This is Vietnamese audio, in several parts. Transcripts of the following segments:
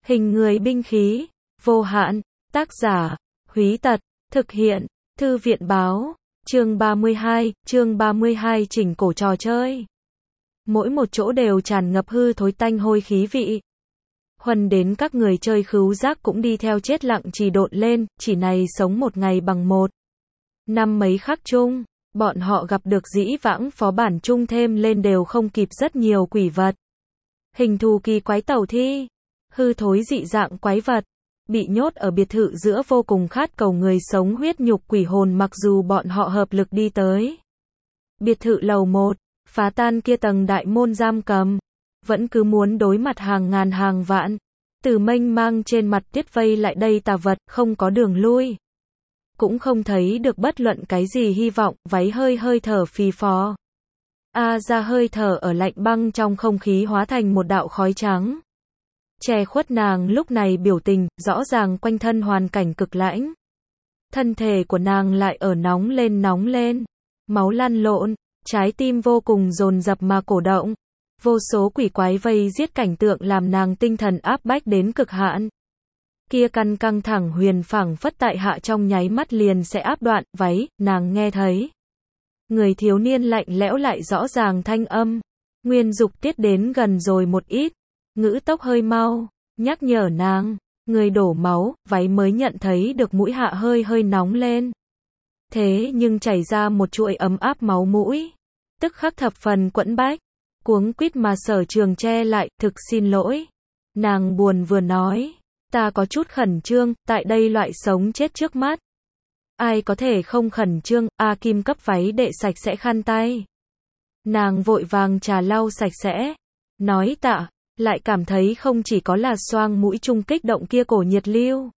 Hình người binh khí, vô hạn, tác giả, Húy Tật, thực hiện, Thư viện báo, chương 32 chỉnh cổ trò chơi. Mỗi một chỗ đều tràn ngập hư thối tanh hôi khí vị. Huân đến các người chơi khứu giác cũng đi theo chết lặng trì độn lên, chỉ này sống một ngày bằng một năm mấy khắc chung, bọn họ gặp được dĩ vãng phó bản chung thêm lên đều không kịp rất nhiều quỷ vật. Hình thù kỳ quái tẩu thi, hư thối dị dạng quái vật, bị nhốt ở biệt thự giữa vô cùng khát cầu người sống huyết nhục quỷ hồn mặc dù bọn họ hợp lực đi tới biệt thự lầu 1, phá tan kia tầng đại môn giam cầm, vẫn cứ muốn đối mặt hàng ngàn hàng vạn, từ mênh mang trên mặt tiết vây lại đây tà vật, không có đường lui. Cũng không thấy được bất luận cái gì hy vọng, váy hơi thở phì phò. Ra hơi thở ở lạnh băng trong không khí hóa thành một đạo khói trắng. Che khuất nàng lúc này biểu tình, rõ ràng quanh thân hoàn cảnh cực lãnh. Thân thể của nàng lại ở nóng lên, máu lăn lộn, trái tim vô cùng dồn dập mà cổ động. Vô số quỷ quái vây giết cảnh tượng làm nàng tinh thần áp bách đến cực hạn. Kia căn căng thẳng huyền phảng phất tại hạ trong nháy mắt liền sẽ áp đoạn, váy, nàng nghe thấy. Người thiếu niên lạnh lẽo lại rõ ràng thanh âm. Nguyên dục tiết đến gần rồi một ít. Ngữ tốc hơi mau, nhắc nhở nàng, người đổ máu, váy mới nhận thấy được mũi hạ hơi nóng lên. Thế nhưng chảy ra một chuỗi ấm áp máu mũi. Tức khắc thập phần quẫn bách. Cuống quýt mà Sở Trường che lại, thực xin lỗi. Nàng buồn vừa nói, ta có chút khẩn trương, tại đây loại sống chết trước mắt. Ai có thể không khẩn trương, Kim cấp váy đệ sạch sẽ khăn tay. Nàng vội vàng trà lau sạch sẽ, nói tạ, lại cảm thấy không chỉ có là xoang mũi chung kích động kia cổ nhiệt lưu.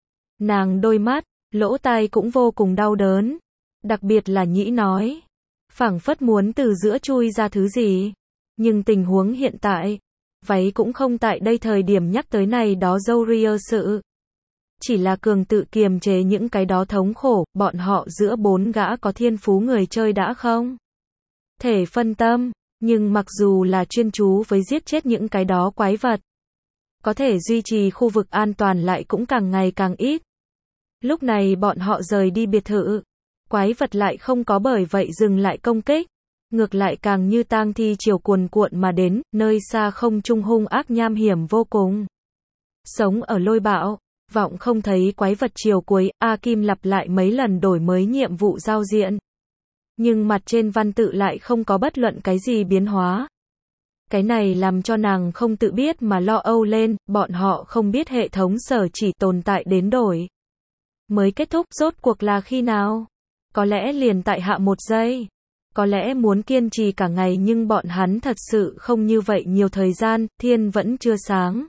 Nàng đôi mắt, lỗ tai cũng vô cùng đau đớn, đặc biệt là nhĩ nói. Phảng phất muốn từ giữa chui ra thứ gì. Nhưng tình huống hiện tại, váy cũng không tại đây thời điểm nhắc tới này đó dâu ria sự. Chỉ là cường tự kiềm chế những cái đó thống khổ, bọn họ giữa bốn gã có thiên phú người chơi đã không thể phân tâm, nhưng mặc dù là chuyên chú với giết chết những cái đó quái vật, có thể duy trì khu vực an toàn lại cũng càng ngày càng ít. Lúc này bọn họ rời đi biệt thự, quái vật lại không có bởi vậy dừng lại công kích. Ngược lại càng như tang thi chiều cuồn cuộn mà đến, nơi xa không trung hung ác nham hiểm vô cùng. Sống ở lôi bạo, vọng không thấy quái vật chiều cuối, Kim lặp lại mấy lần đổi mới nhiệm vụ giao diện. Nhưng mặt trên văn tự lại không có bất luận cái gì biến hóa. Cái này làm cho nàng không tự biết mà lo âu lên, bọn họ không biết hệ thống sở chỉ tồn tại đến đổi. Mới kết thúc rốt cuộc là khi nào? Có lẽ liền tại hạ một giây. Có lẽ muốn kiên trì cả ngày nhưng bọn hắn thật sự không như vậy nhiều thời gian, thiên vẫn chưa sáng.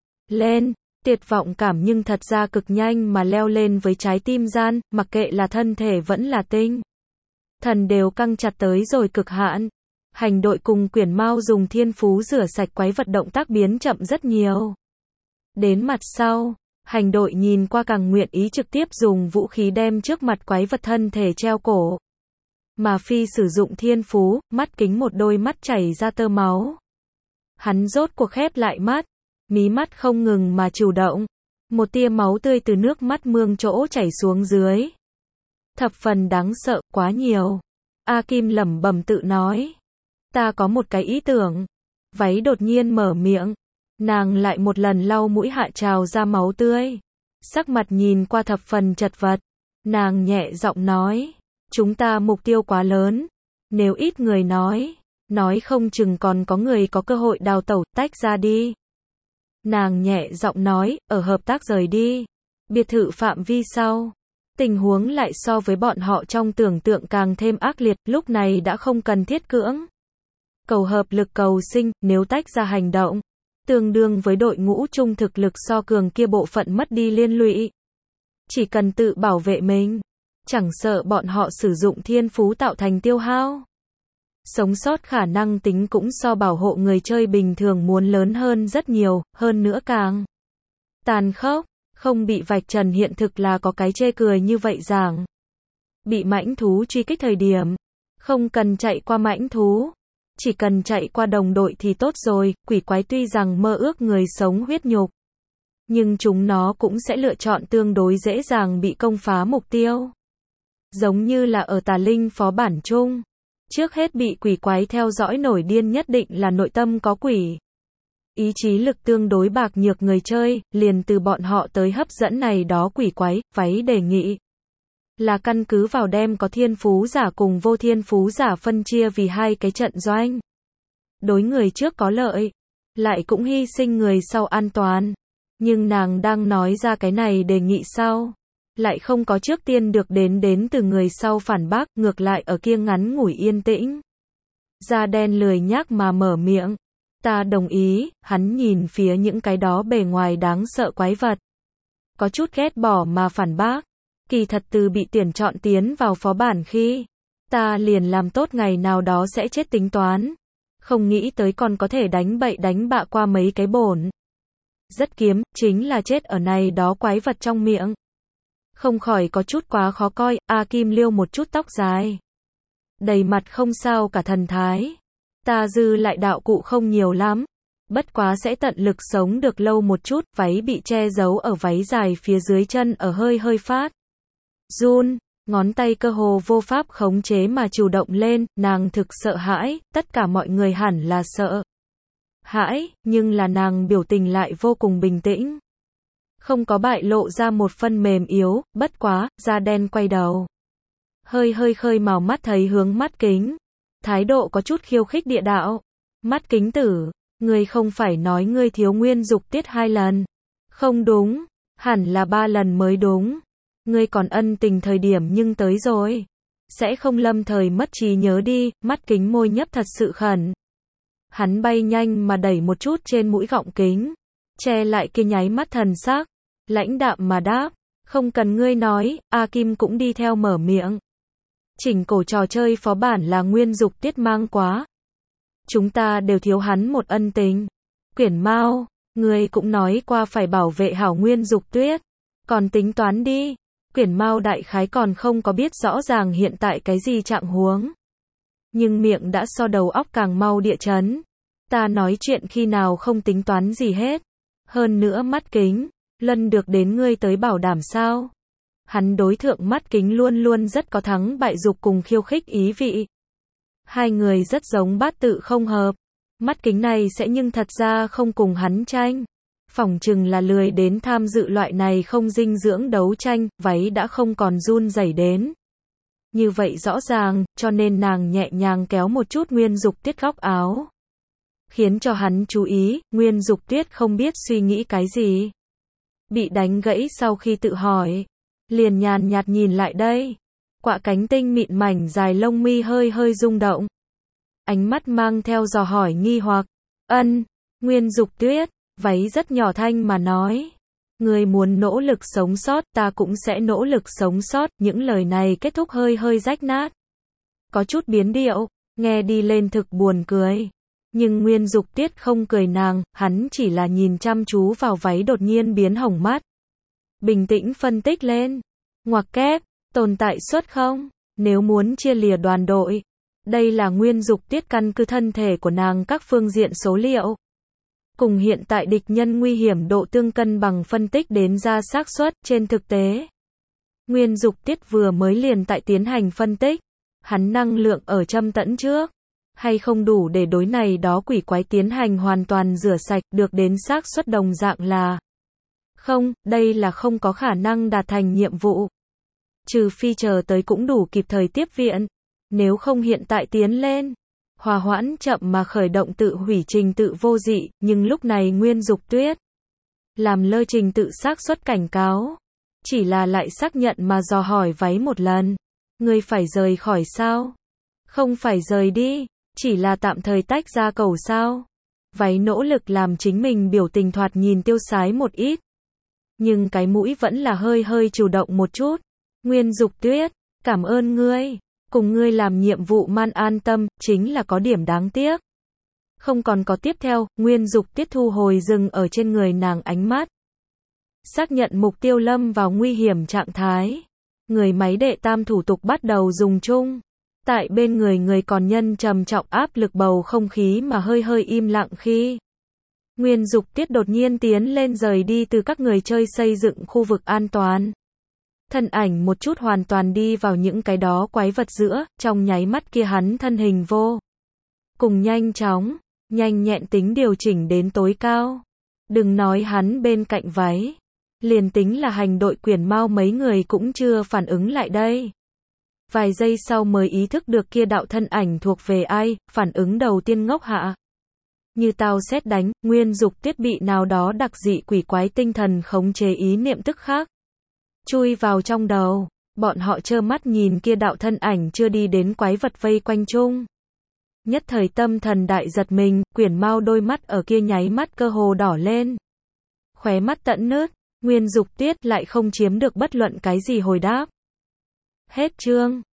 Lên, tuyệt vọng cảm nhưng thật ra cực nhanh mà leo lên với trái tim gian, mặc kệ là thân thể vẫn là tinh. Thần đều căng chặt tới rồi cực hạn. Hành đội cùng Quyển Mao dùng thiên phú rửa sạch quái vật động tác biến chậm rất nhiều. Đến mặt sau, hành đội nhìn qua càng nguyện ý trực tiếp dùng vũ khí đem trước mặt quái vật thân thể treo cổ. Mà Phi sử dụng thiên phú, mắt kính một đôi mắt chảy ra tơ máu. Hắn rốt cuộc khép lại mắt, mí mắt không ngừng mà chủ động. Một tia máu tươi từ nước mắt mương chỗ chảy xuống dưới. Thập phần đáng sợ, quá nhiều. Kim lẩm bẩm tự nói. Ta có một cái ý tưởng. Váy đột nhiên mở miệng. Nàng lại một lần lau mũi hạ trào ra máu tươi. Sắc mặt nhìn qua thập phần chật vật. Nàng nhẹ giọng nói. Chúng ta mục tiêu quá lớn. Nếu ít người nói không chừng còn có người có cơ hội đào tẩu, tách ra đi. Nàng nhẹ giọng nói, ở hợp tác rời đi. Biệt thự phạm vi sau. Tình huống lại so với bọn họ trong tưởng tượng càng thêm ác liệt, lúc này đã không cần thiết cưỡng. Cầu hợp lực cầu sinh, nếu tách ra hành động. Tương đương với đội ngũ chung thực lực so cường kia bộ phận mất đi liên lụy. Chỉ cần tự bảo vệ mình. Chẳng sợ bọn họ sử dụng thiên phú tạo thành tiêu hao. Sống sót khả năng tính cũng so bảo hộ người chơi bình thường muốn lớn hơn rất nhiều, hơn nữa càng tàn khốc, không bị vạch trần hiện thực là có cái chê cười như vậy rằng. Bị mãnh thú truy kích thời điểm, không cần chạy qua mãnh thú, chỉ cần chạy qua đồng đội thì tốt rồi, quỷ quái tuy rằng mơ ước người sống huyết nhục. nhưng chúng nó cũng sẽ lựa chọn tương đối dễ dàng bị công phá mục tiêu. Giống như là ở Tà Linh phó bản chung. Trước hết bị quỷ quái theo dõi nổi điên nhất định là nội tâm có quỷ. Ý chí lực tương đối bạc nhược người chơi, liền từ bọn họ tới hấp dẫn này đó quỷ quái, váy đề nghị. Là căn cứ vào đem có thiên phú giả cùng vô thiên phú giả phân chia vì hai cái trận doanh. Đối người trước có lợi, lại cũng hy sinh người sau an toàn. Nhưng nàng đang nói ra cái này đề nghị sau, lại không có trước tiên được đến từ người sau phản bác, ngược lại ở kia ngắn ngủi yên tĩnh. Da đen lười nhác mà mở miệng. Ta đồng ý, hắn nhìn phía những cái đó bề ngoài đáng sợ quái vật. Có chút ghét bỏ mà phản bác. Kỳ thật từ bị tuyển chọn tiến vào phó bản khi, ta liền làm tốt ngày nào đó sẽ chết tính toán. Không nghĩ tới còn có thể đánh bậy đánh bạ qua mấy cái bổn. Rất kiếm, chính là chết ở này đó quái vật trong miệng. Không khỏi có chút quá khó coi, A Kim liêu một chút tóc dài. Đầy mặt không sao cả thần thái. Ta dư lại đạo cụ không nhiều lắm. Bất quá sẽ tận lực sống được lâu một chút, váy bị che giấu ở váy dài phía dưới chân ở hơi hơi phát. Run, ngón tay cơ hồ vô pháp khống chế mà chủ động lên, nàng thực sợ hãi, tất cả mọi người hẳn là sợ hãi, nhưng là nàng biểu tình lại vô cùng bình tĩnh. Không có bại lộ ra một phân mềm yếu, bất quá, da đen quay đầu. Hơi hơi khơi màu mắt thấy hướng mắt kính. Thái độ có chút khiêu khích địa đạo. Mắt kính tử, ngươi không phải nói ngươi thiếu nguyên dục tiết 2 lần. Không đúng, hẳn là 3 lần mới đúng. Ngươi còn ân tình thời điểm nhưng tới rồi. Sẽ không lâm thời mất trí nhớ đi, mắt kính môi nhấp thật sự khẩn. Hắn bay nhanh mà đẩy một chút trên mũi gọng kính. Che lại kia nháy mắt thần sắc. Lãnh đạm mà đáp. Không cần ngươi nói, A Kim cũng đi theo mở miệng. Chỉnh cổ trò chơi phó bản là nguyên dục tiết mang quá. Chúng ta đều thiếu hắn một ân tình. Quyển Mao, ngươi cũng nói qua phải bảo vệ hảo nguyên dục tuyết. Còn tính toán đi. Quyển Mao đại khái còn không có biết rõ ràng hiện tại cái gì trạng huống. Nhưng miệng đã so đầu óc càng mau địa chấn. Ta nói chuyện khi nào không tính toán gì hết. Hơn nữa mắt kính, lần được đến ngươi tới bảo đảm sao. Hắn đối thượng mắt kính luôn luôn rất có thắng bại dục cùng khiêu khích ý vị. Hai người rất giống bát tự không hợp. Mắt kính này sẽ nhưng thật ra không cùng hắn tranh. Phỏng chừng là lười đến tham dự loại này không dinh dưỡng đấu tranh, váy đã không còn run rẩy đến. Như vậy rõ ràng, cho nên nàng nhẹ nhàng kéo một chút Nguyên Dục Tiết góc áo. Khiến cho hắn chú ý, Nguyên Dục Tiết không biết suy nghĩ cái gì. Bị đánh gãy sau khi tự hỏi. Liền nhàn nhạt nhìn lại đây. Quạ cánh tinh mịn mảnh dài lông mi hơi hơi rung động. Ánh mắt mang theo dò hỏi nghi hoặc. Nguyên Dục Tuyết, váy rất nhỏ thanh mà nói. Người muốn nỗ lực sống sót, ta cũng sẽ nỗ lực sống sót. Những lời này kết thúc hơi hơi rách nát. Có chút biến điệu, nghe đi lên thực buồn cười. Nhưng Nguyên Dục Tiết không cười nàng, hắn chỉ là nhìn chăm chú vào váy đột nhiên biến hồng mắt. Bình tĩnh phân tích lên. Ngoặc kép, tồn tại suất không? Nếu muốn chia lìa đoàn đội. Đây là Nguyên Dục Tiết căn cứ thân thể của nàng các phương diện số liệu. Cùng hiện tại địch nhân nguy hiểm độ tương cân bằng phân tích đến ra xác suất trên thực tế. Nguyên Dục Tiết vừa mới liền tại tiến hành phân tích. Hắn năng lượng ở châm tẫn trước. Hay không đủ để đối này đó quỷ quái tiến hành hoàn toàn rửa sạch được đến xác suất đồng dạng là. Không, đây là không có khả năng đạt thành nhiệm vụ. Trừ phi chờ tới cũng đủ kịp thời tiếp viện. Nếu không hiện tại tiến lên. Hòa hoãn chậm mà khởi động tự hủy trình tự vô dị, nhưng lúc này Nguyên Dục Tuyết. Làm lơ trình tự xác suất cảnh cáo. Chỉ là lại xác nhận mà dò hỏi váy một lần. Ngươi phải rời khỏi sao? Không phải rời đi, chỉ là tạm thời tách ra cầu sao? Váy nỗ lực làm chính mình biểu tình thoạt nhìn tiêu sái một ít. Nhưng cái mũi vẫn là hơi hơi chủ động một chút. Nguyên Dục Tuyết, cảm ơn ngươi. Cùng ngươi làm nhiệm vụ man an tâm, chính là có điểm đáng tiếc. Không còn có tiếp theo, Nguyên Dục Tiết thu hồi dừng ở trên người nàng ánh mắt. Xác nhận mục tiêu lâm vào nguy hiểm trạng thái. Người máy đệ tam thủ tục bắt đầu dùng chung. Tại bên người người còn nhân trầm trọng áp lực bầu không khí mà hơi hơi im lặng khi. Nguyên Dục Tiết đột nhiên tiến lên rời đi từ các người chơi xây dựng khu vực an toàn. Thân ảnh một chút hoàn toàn đi vào những cái đó quái vật giữa, trong nháy mắt kia hắn thân hình vô cùng nhanh chóng, nhanh nhẹn tính điều chỉnh đến tối cao. Đừng nói hắn bên cạnh váy, liền tính là hành đội Quyển Mao mấy người cũng chưa phản ứng lại đây. Vài giây sau mới ý thức được kia đạo thân ảnh thuộc về ai, phản ứng đầu tiên ngốc hạ. Như tao sét đánh, Nguyên Dục Tiết bị nào đó đặc dị quỷ quái tinh thần khống chế ý niệm tức khắc chui vào trong đầu. Bọn họ trơ mắt nhìn kia đạo thân ảnh chưa đi đến quái vật vây quanh chung. Nhất thời tâm thần đại giật mình, Quyển Mao đôi mắt ở kia nháy mắt cơ hồ đỏ lên. Khóe mắt tận nứt, Nguyên Dục Tiết lại không chiếm được bất luận cái gì hồi đáp. Hết chương.